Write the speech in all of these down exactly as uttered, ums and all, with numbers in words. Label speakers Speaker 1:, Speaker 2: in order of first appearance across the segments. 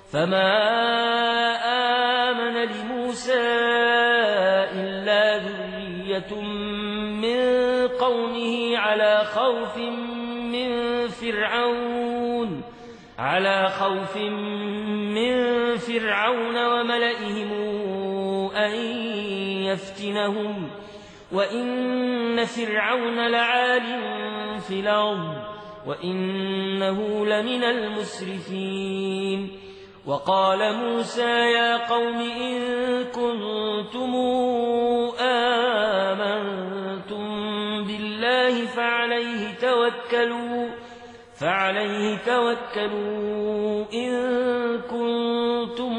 Speaker 1: فما آمن لموسى إلا ذرية من قومه على خوف من فرعون على خوف من فرعون وملئهم أن يفتنهم وإن فرعون لعال في الأرض وإنه لمن المسرفين وقال موسى يا قوم إن كنتم آمنتم بالله فعليه توكلوا فعليه توكلوا إن كنتم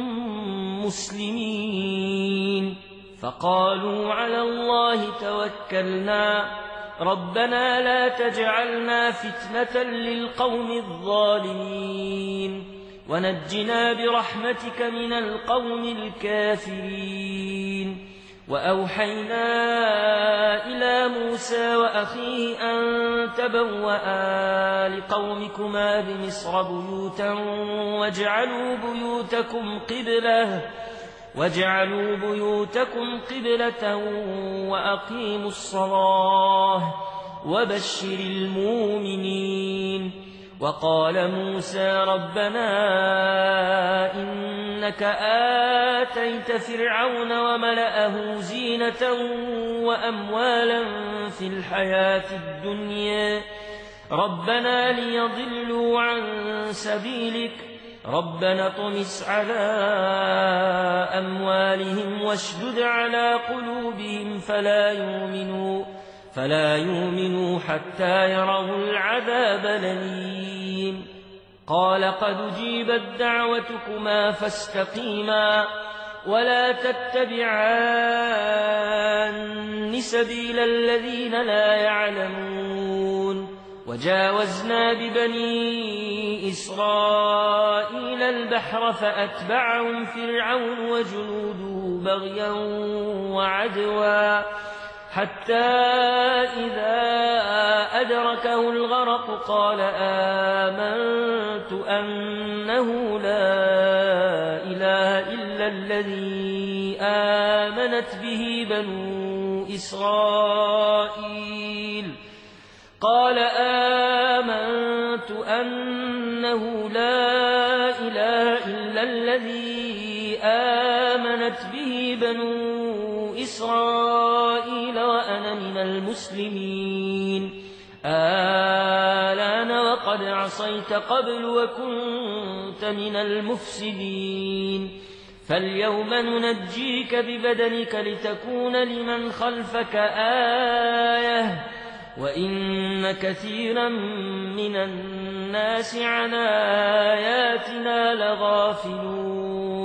Speaker 1: مسلمين فقالوا على الله توكلنا ربنا لا تجعلنا فتنة للقوم الظالمين ونجنا برحمتك من القوم الكافرين وأوحينا إلى موسى وأخيه أن تبوأ لقومكما بمصر بيوتا واجعلوا بيوتكم قبلة واجعلوا بيوتكم قبلة وأقيموا الصلاة وبشر المؤمنين وقال موسى ربنا إنك آتيت فرعون وملأه زينة وأموالا في الحياة الدنيا ربنا ليضلوا عن سبيلك ربنا طمس على أموالهم واشدد على قلوبهم فلا يؤمنوا فلا يؤمنوا حتى يروا العذاب الأليم قال قد أجيبت دعوتكما فاستقيما ولا تتبعان سبيل الذين لا يعلمون وجاوزنا ببني إسرائيل البحر فأتبعهم فرعون وجنوده بغيا وعدوا حتى إذا أدركه الغرق قال آمنت أنه لا إله إلا الذي آمنت به بنو إسرائيل قال آمنت أنه لا إله إلا الذي آمنت به بنو إسرائيل وأنا من المسلمين آلان وقد عصيت قبل وكنت من المفسدين فاليوم ننجيك ببدنك لتكون لمن خلفك آية وإن كثيرا من الناس عن آياتنا لغافلون